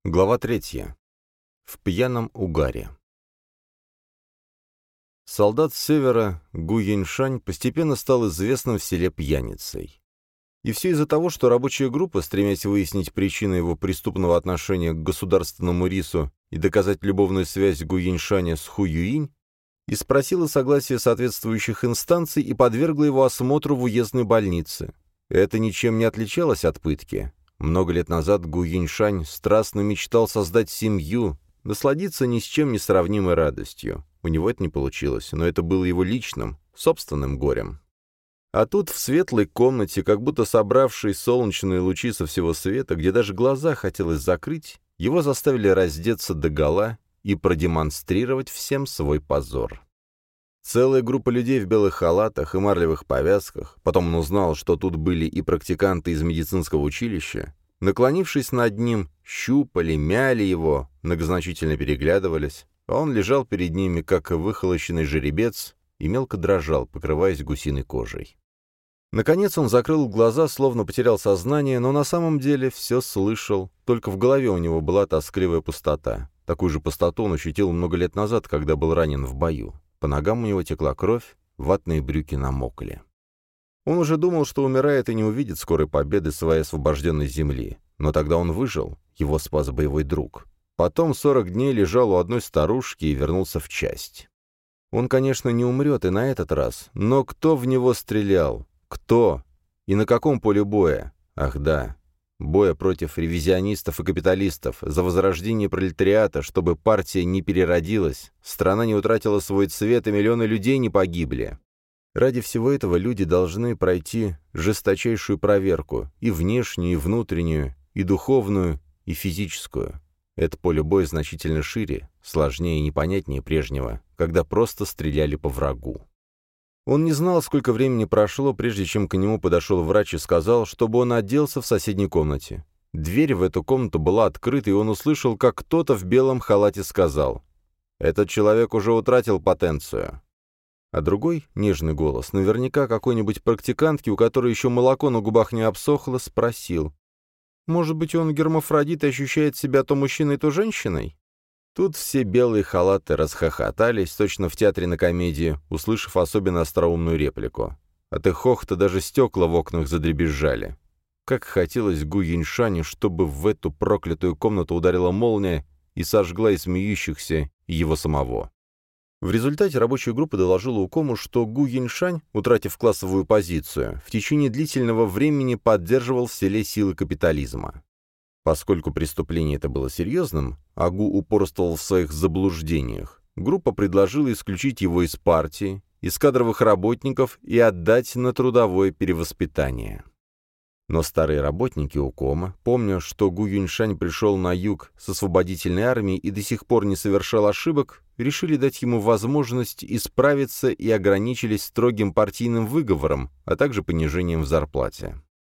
Глава 3. В пьяном угаре. Солдат с севера Гу Юньшань постепенно стал известным в селе пьяницей. И все из-за того, что рабочая группа, стремясь выяснить причины его преступного отношения к государственному рису и доказать любовную связь Гу Юньшаня с Ху Юинь, и спросила согласия соответствующих инстанций и подвергла его осмотру в уездной больнице. Это ничем не отличалось от пытки. Много лет назад Гу Юньшань страстно мечтал создать семью, насладиться ни с чем не сравнимой радостью. У него это не получилось, но это было его личным, собственным горем. А тут в светлой комнате, как будто собравшей солнечные лучи со всего света, где даже глаза хотелось закрыть, его заставили раздеться догола и продемонстрировать всем свой позор. Целая группа людей в белых халатах и марлевых повязках, потом он узнал, что тут были и практиканты из медицинского училища, наклонившись над ним, щупали, мяли его, многозначительно переглядывались, а он лежал перед ними, как выхолощенный жеребец, и мелко дрожал, покрываясь гусиной кожей. Наконец он закрыл глаза, словно потерял сознание, но на самом деле все слышал, только в голове у него была тоскливая пустота. Такую же пустоту он ощутил много лет назад, когда был ранен в бою. По ногам у него текла кровь, ватные брюки намокли. Он уже думал, что умирает и не увидит скорой победы своей освобожденной земли. Но тогда он выжил, его спас боевой друг. Потом 40 дней лежал у одной старушки и вернулся в часть. Он, конечно, не умрет и на этот раз, но кто в него стрелял? Кто? И на каком поле боя? Ах да, боя против ревизионистов и капиталистов, за возрождение пролетариата, чтобы партия не переродилась, страна не утратила свой цвет и миллионы людей не погибли. Ради всего этого люди должны пройти жесточайшую проверку, и внешнюю, и внутреннюю, и духовную, и физическую. Это поле боя значительно шире, сложнее и непонятнее прежнего, когда просто стреляли по врагу. Он не знал, сколько времени прошло, прежде чем к нему подошел врач и сказал, чтобы он оделся в соседней комнате. Дверь в эту комнату была открыта, и он услышал, как кто-то в белом халате сказал: «Этот человек уже утратил потенцию». А другой, нежный голос, наверняка какой-нибудь практикантки, у которой еще молоко на губах не обсохло, спросил: «Может быть, он гермафродит и ощущает себя то мужчиной, то женщиной?» Тут все белые халаты расхохотались, точно в театре на комедии, услышав особенно остроумную реплику. От их хохота даже стекла в окнах задребезжали. Как хотелось Гу Юньшаню, чтобы в эту проклятую комнату ударила молния и сожгла и смеющихся, и его самого. В результате рабочая группа доложила Укому, что Гу Юньшань, утратив классовую позицию, в течение длительного времени поддерживал в селе силы капитализма. Поскольку преступление это было серьезным, а Гу упорствовал в своих заблуждениях, группа предложила исключить его из партии, из кадровых работников и отдать на трудовое перевоспитание. Но старые работники Укома, помня, что Гу Юньшань пришел на юг с освободительной армией и до сих пор не совершал ошибок, решили дать ему возможность исправиться и ограничились строгим партийным выговором, а также понижением в зарплате.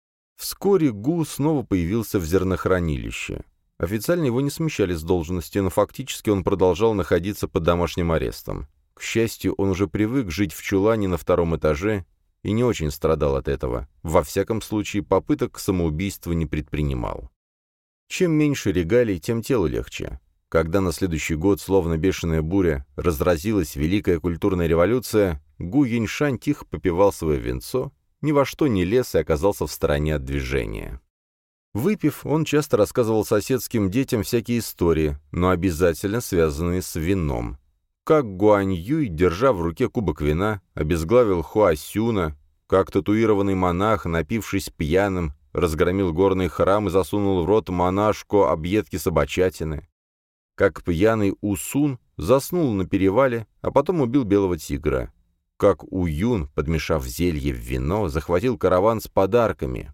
Вскоре Гу снова появился в зернохранилище. Официально его не смещали с должности, но фактически он продолжал находиться под домашним арестом. К счастью, он уже привык жить в чулане на втором этаже и не очень страдал от этого. Во всяком случае, попыток к самоубийству не предпринимал. Чем меньше регалий, тем телу легче. Когда на следующий год, словно бешеная буря, разразилась Великая культурная революция, Гу Юньшань тихо попивал свое винцо, ни во что не лез и оказался в стороне от движения. Выпив, он часто рассказывал соседским детям всякие истории, но обязательно связанные с вином. Как Гуань Юй, держа в руке кубок вина, обезглавил Хуа Сюна, как татуированный монах, напившись пьяным, разгромил горный храм и засунул в рот монашку объедки собачатины, как пьяный Усун заснул на перевале, а потом убил белого тигра, как Уюн, подмешав зелье в вино, захватил караван с подарками,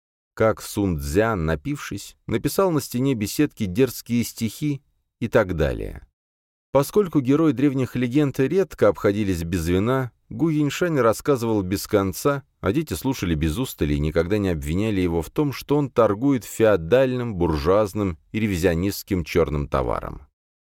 как Сун Цзян, напившись, написал на стене беседки дерзкие стихи и так далее. Поскольку герои древних легенд редко обходились без вина, Гу Юньшань рассказывал без конца, а дети слушали без устали и никогда не обвиняли его в том, что он торгует феодальным, буржуазным и ревизионистским черным товаром.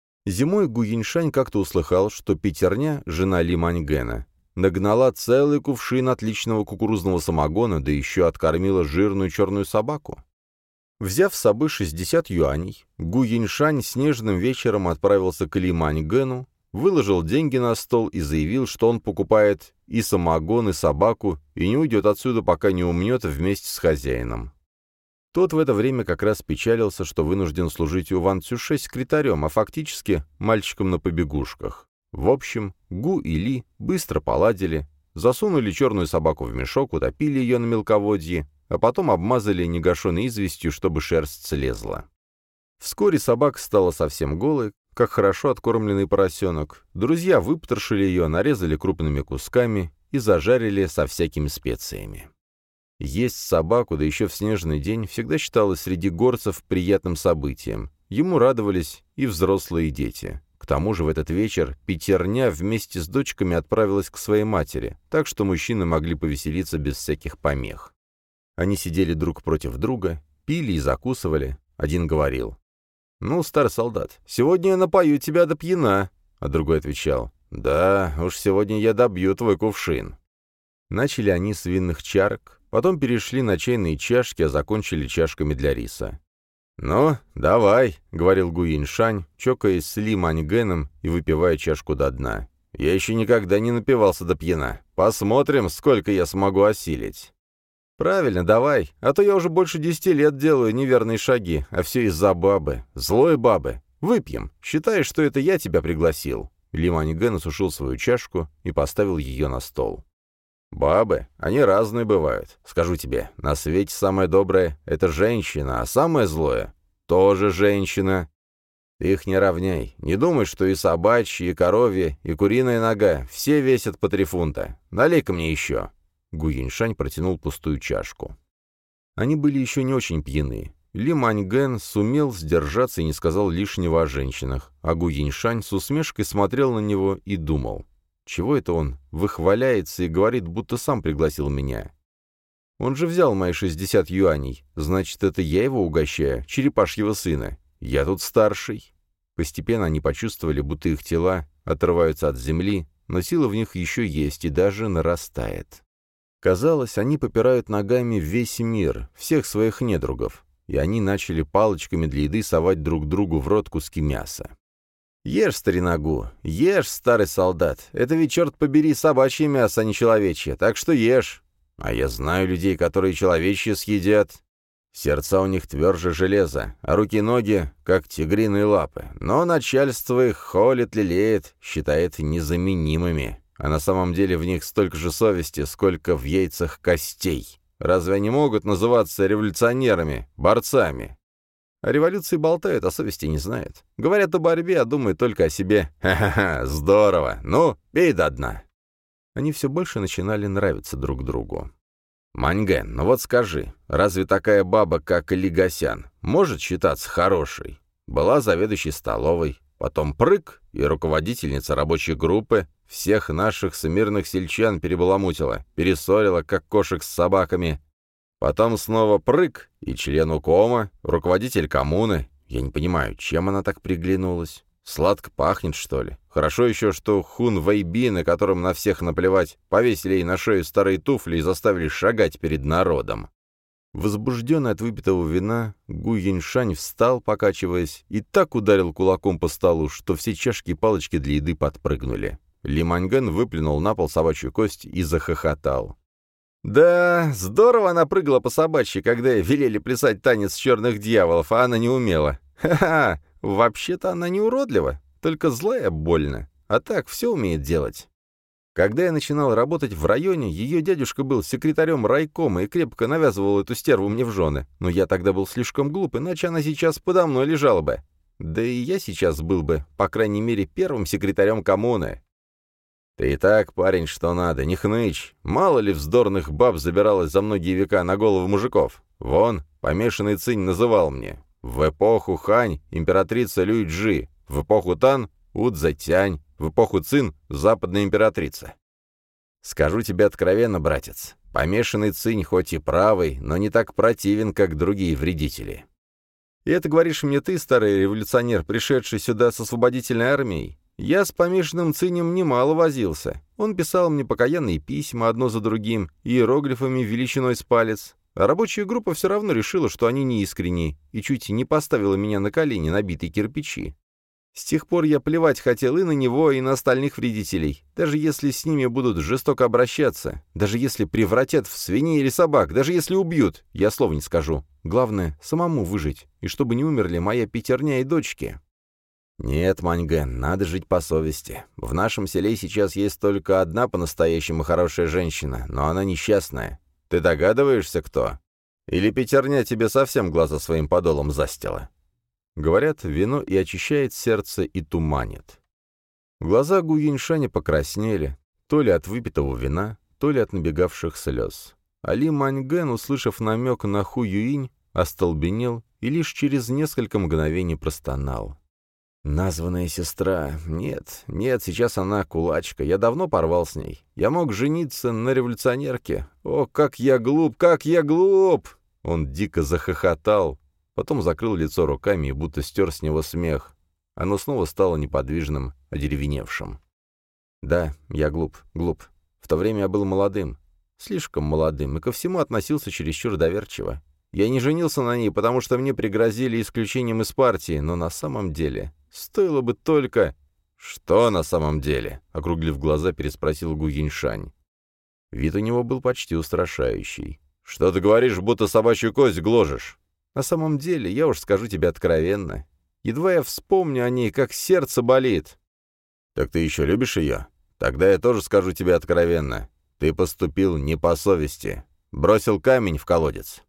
Зимой Гу Юньшань как-то услыхал, что Пятерня, жена Ли Маньгэна, нагнала целый кувшин отличного кукурузного самогона, да еще откормила жирную черную собаку. Взяв с собой 60 юаней, Гу Юньшань снежным вечером отправился к Ли Маньгэну, выложил деньги на стол и заявил, что он покупает и самогон, и собаку, и не уйдет отсюда, пока не умнет вместе с хозяином. Тот в это время как раз печалился, что вынужден служить у Ван Цюше секретарем, а фактически мальчиком на побегушках. В общем, Гу и Ли быстро поладили, засунули черную собаку в мешок, утопили ее на мелководье, а потом обмазали негашенной известью, чтобы шерсть слезла. Вскоре собака стала совсем голой, как хорошо откормленный поросенок. Друзья выпотрошили ее, нарезали крупными кусками и зажарили со всякими специями. Есть собаку, да еще в снежный день, всегда считалось среди горцев приятным событием. Ему радовались и взрослые, и дети. К тому же в этот вечер пятерня вместе с дочками отправилась к своей матери, так что мужчины могли повеселиться без всяких помех. Они сидели друг против друга, пили и закусывали. Один говорил: «Ну, старый солдат, сегодня я напою тебя до пьяна», а другой отвечал: «Да, уж сегодня я добью твой кувшин». Начали они с винных чарок, потом перешли на чайные чашки, а закончили чашками для риса. «Ну, давай», — говорил Гу Юньшань, чокаясь с Ли Маньгэном и выпивая чашку до дна. «Я еще никогда не напивался до пьяна. Посмотрим, сколько я смогу осилить». «Правильно, давай, а то я уже больше 10 лет делаю неверные шаги, а все из-за бабы, злой бабы. Выпьем. Считай, что это я тебя пригласил». Ли Маньгэн осушил свою чашку и поставил ее на стол. «Бабы, они разные бывают. Скажу тебе, на свете самое доброе — это женщина, а самое злое — тоже женщина. Ты их не равняй. Не думай, что и собачьи, и коровья, и куриная нога все весят по 3 фунта. Налей-ка мне еще». Гу Юньшань протянул пустую чашку. Они были еще не очень пьяны. Ли Маньгэн сумел сдержаться и не сказал лишнего о женщинах, а Гу Юньшань с усмешкой смотрел на него и думал: чего это он выхваляется и говорит, будто сам пригласил меня? Он же взял мои 60 юаней, значит, это я его угощаю, черепашьего сына. Я тут старший. Постепенно они почувствовали, будто их тела отрываются от земли, но сила в них еще есть и даже нарастает. Казалось, они попирают ногами весь мир, всех своих недругов, и они начали палочками для еды совать друг другу в рот куски мяса. «Ешь, старинагу, ешь, старый солдат, это ведь, черт побери, собачье мясо, а не человечье, так что ешь. А я знаю людей, которые человечье съедят. Сердца у них тверже железа, а руки и ноги, как тигриные лапы. Но начальство их холит, лелеет, считает незаменимыми. А на самом деле в них столько же совести, сколько в яйцах костей. Разве они могут называться революционерами, борцами? О революции болтают, а совести не знают. Говорят о борьбе, а думают только о себе. Ха-ха-ха, здорово. Ну, пей до дна». Они все больше начинали нравиться друг другу. «Маньгэн, ну вот скажи, разве такая баба, как Ли Гасян, может считаться хорошей? Была заведующей столовой, потом прыг, и руководительница рабочей группы, всех наших смирных сельчан перебаламутила, перессорила, как кошек с собаками. Потом снова прыг, и член укома, руководитель коммуны. Я не понимаю, чем она так приглянулась? Сладко пахнет, что ли? Хорошо еще, что Хун Вэйби, на котором на всех наплевать, повесили ей на шею старые туфли и заставили шагать перед народом». Возбужденный от выпитого вина, Гу Юньшань встал, покачиваясь, и так ударил кулаком по столу, что все чашки и палочки для еды подпрыгнули. Ли Маньгэн выплюнул на пол собачью кость и захохотал. «Да, здорово она прыгала по собачьи, когда велели плясать танец черных дьяволов, а она не умела. Ха-ха! Вообще-то она не уродлива, только злая больно, а так все умеет делать». Когда я начинал работать в районе, ее дядюшка был секретарем райкома и крепко навязывал эту стерву мне в жены. Но я тогда был слишком глуп, иначе она сейчас подо мной лежала бы. Да и я сейчас был бы, по крайней мере, первым секретарем коммуны. «Ты и так, парень, что надо, не хнычь. Мало ли вздорных баб забиралось за многие века на головы мужиков. Вон, помешанный Цинь называл мне. В эпоху Хань императрица Люй-Джи, в эпоху Тан Удзатянь, в эпоху Цин западная императрица. Скажу тебе откровенно, братец, помешанный Цинь хоть и правый, но не так противен, как другие вредители». «И это говоришь мне ты, старый революционер, пришедший сюда с освободительной армией? Я с помешанным Цинем немало возился. Он писал мне покаянные письма одно за другим, иероглифами величиной с палец. А рабочая группа все равно решила, что они неискренни, и чуть не поставила меня на колени, набитые кирпичи. С тех пор я плевать хотел и на него, и на остальных вредителей. Даже если с ними будут жестоко обращаться, даже если превратят в свиней или собак, даже если убьют, я слова не скажу. Главное, самому выжить, и чтобы не умерли моя пятерня и дочки. Нет, Маньген, надо жить по совести. В нашем селе сейчас есть только одна по-настоящему хорошая женщина, но она несчастная. Ты догадываешься, кто? Или пятерня тебе совсем глаза своим подолом застила? Говорят, вино и очищает сердце, и туманит. Глаза Гу Юньшаня покраснели, то ли от выпитого вина, то ли от набегавших слез. Али Маньген, услышав намек на Ху Юинь, остолбенел и лишь через несколько мгновений простонал. «Названная сестра. Нет, сейчас она кулачка. Я давно порвал с ней. Я мог жениться на революционерке. О, как я глуп, как я глуп!» Он дико захохотал. Потом закрыл лицо руками и будто стер с него смех. Оно снова стало неподвижным, одеревеневшим. Да, я глуп. В то время я был молодым. Слишком молодым, и ко всему относился чересчур доверчиво. Я не женился на ней, потому что мне пригрозили исключением из партии, но на самом деле стоило бы только... «Что на самом деле?» — округлив глаза, переспросил Гу Юньшань. Вид у него был почти устрашающий. «Что ты говоришь, будто собачью кость гложешь?» «На самом деле, я уж скажу тебе откровенно. Едва я вспомню о ней, как сердце болит». «Так ты еще любишь ее? Тогда я тоже скажу тебе откровенно. Ты поступил не по совести. Бросил камень в колодец.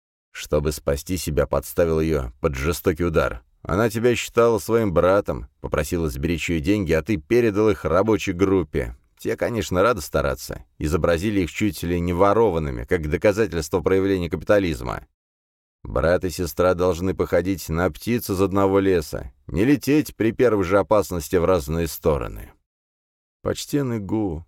Чтобы спасти себя, подставил ее под жестокий удар. Она тебя считала своим братом, попросила сберечь ее деньги, а ты передал их рабочей группе. Те, конечно, рады стараться. Изобразили их чуть ли не ворованными, как доказательство проявления капитализма. Брат и сестра должны походить на птиц из одного леса, не лететь при первой же опасности в разные стороны. «Почтенный Гу,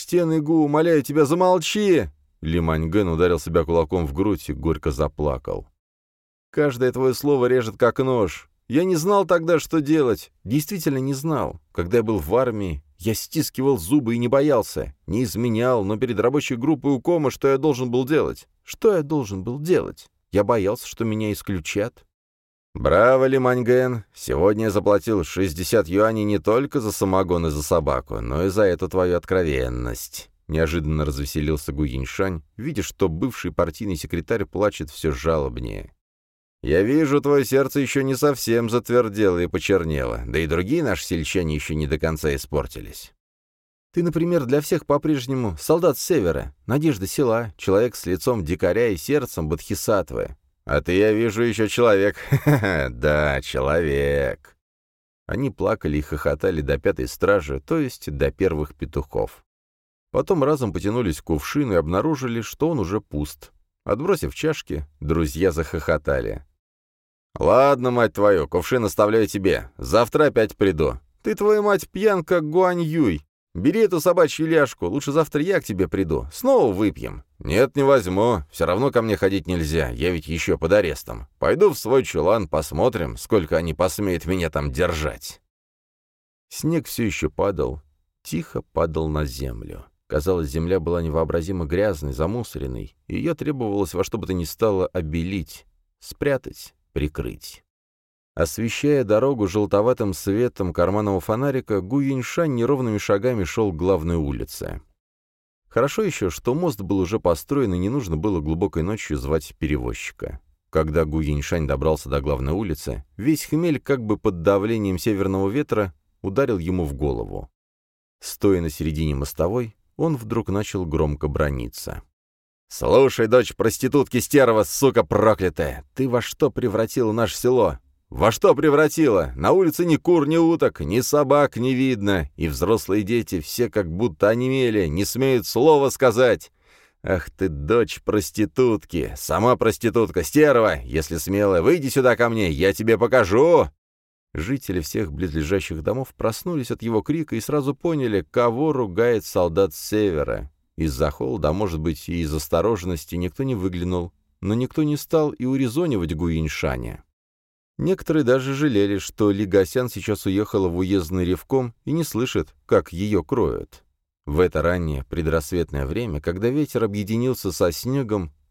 умоляю тебя, замолчи!» Ли Маньген ударил себя кулаком в грудь и горько заплакал. «Каждое твое слово режет как нож. Я не знал тогда, что делать. Действительно не знал. Когда я был в армии, я стискивал зубы и не боялся. Не изменял, но перед рабочей группой УКОМа что я должен был делать? Я боялся, что меня исключат». «Браво, Ли Маньген! Сегодня я заплатил 60 юаней не только за самогон и за собаку, но и за эту твою откровенность». Неожиданно развеселился Гу Юньшань, видя, что бывший партийный секретарь плачет все жалобнее. «Я вижу, твое сердце еще не совсем затвердело и почернело, да и другие наши сельчане еще не до конца испортились. Ты, например, для всех по-прежнему солдат с севера, надежда села, человек с лицом дикаря и сердцем бодхисаттвы. А ты, я вижу, еще человек. Ха-ха, да, человек». Они плакали и хохотали до пятой стражи, то есть до первых петухов. Потом разом потянулись к кувшину и обнаружили, что он уже пуст. Отбросив чашки, друзья захохотали. «Ладно, мать твою, кувшин оставляю тебе. Завтра опять приду. Ты, твою мать, пьян, как Гуань Юй. Бери эту собачью ляжку, лучше завтра я к тебе приду. Снова выпьем». «Нет, не возьму. Все равно ко мне ходить нельзя, я ведь еще под арестом. Пойду в свой чулан, посмотрим, сколько они посмеют меня там держать». Снег все еще падал, тихо падал на землю. Казалось, земля была невообразимо грязной, замусоренной, и ее требовалось во что бы то ни стало обелить, спрятать, прикрыть. Освещая дорогу желтоватым светом карманного фонарика, Гу Юньшань неровными шагами шел к главной улице. Хорошо еще, что мост был уже построен, и не нужно было глубокой ночью звать перевозчика. Когда Гу Юньшань добрался до главной улицы, весь хмель, как бы под давлением северного ветра, ударил ему в голову. Стоя на середине мостовой, он вдруг начал громко браниться. «Слушай, дочь проститутки стерва, сука проклятая, ты во что превратила наше село? Во что превратила? На улице ни кур, ни уток, ни собак не видно, и взрослые дети все как будто онемели, не смеют слова сказать. Ах ты, дочь проститутки, сама проститутка, стерва, если смелая, выйди сюда ко мне, я тебе покажу!» Жители всех близлежащих домов проснулись от его крика и сразу поняли, кого ругает солдат с севера. Из-за холода, а может быть и из осторожности, никто не выглянул, но никто не стал и урезонивать Гу Юньшаня. Некоторые даже жалели, что Ли Гасян сейчас уехала в уездный ревком и не слышит, как ее кроют. В это раннее предрассветное время, когда ветер объединился со снегом,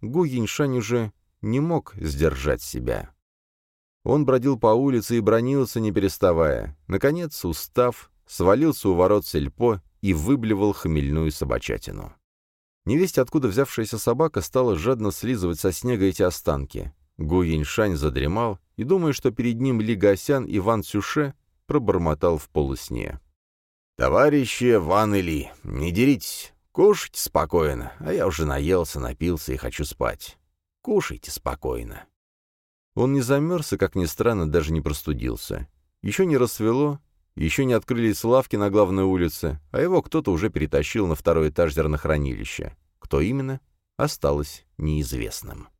Гу Юньшань уже не мог сдержать себя. Он бродил по улице и бранился, не переставая. Наконец, устав, свалился у ворот сельпо и выблевал хмельную собачатину. Невесть, откуда взявшаяся собака, стала жадно слизывать со снега эти останки. Гу Юньшань задремал и, думая, что перед ним Ли Гасян и Ван Цюше, пробормотал в полусне: «Товарищи Ван и Ли, не деритесь, кушайте спокойно, а я уже наелся, напился и хочу спать. Кушайте спокойно». Он не замерз и, как ни странно, даже не простудился. Еще не рассвело, еще не открылись лавки на главной улице, а его кто-то уже перетащил на второй этаж зернохранилища. Кто именно, осталось неизвестным.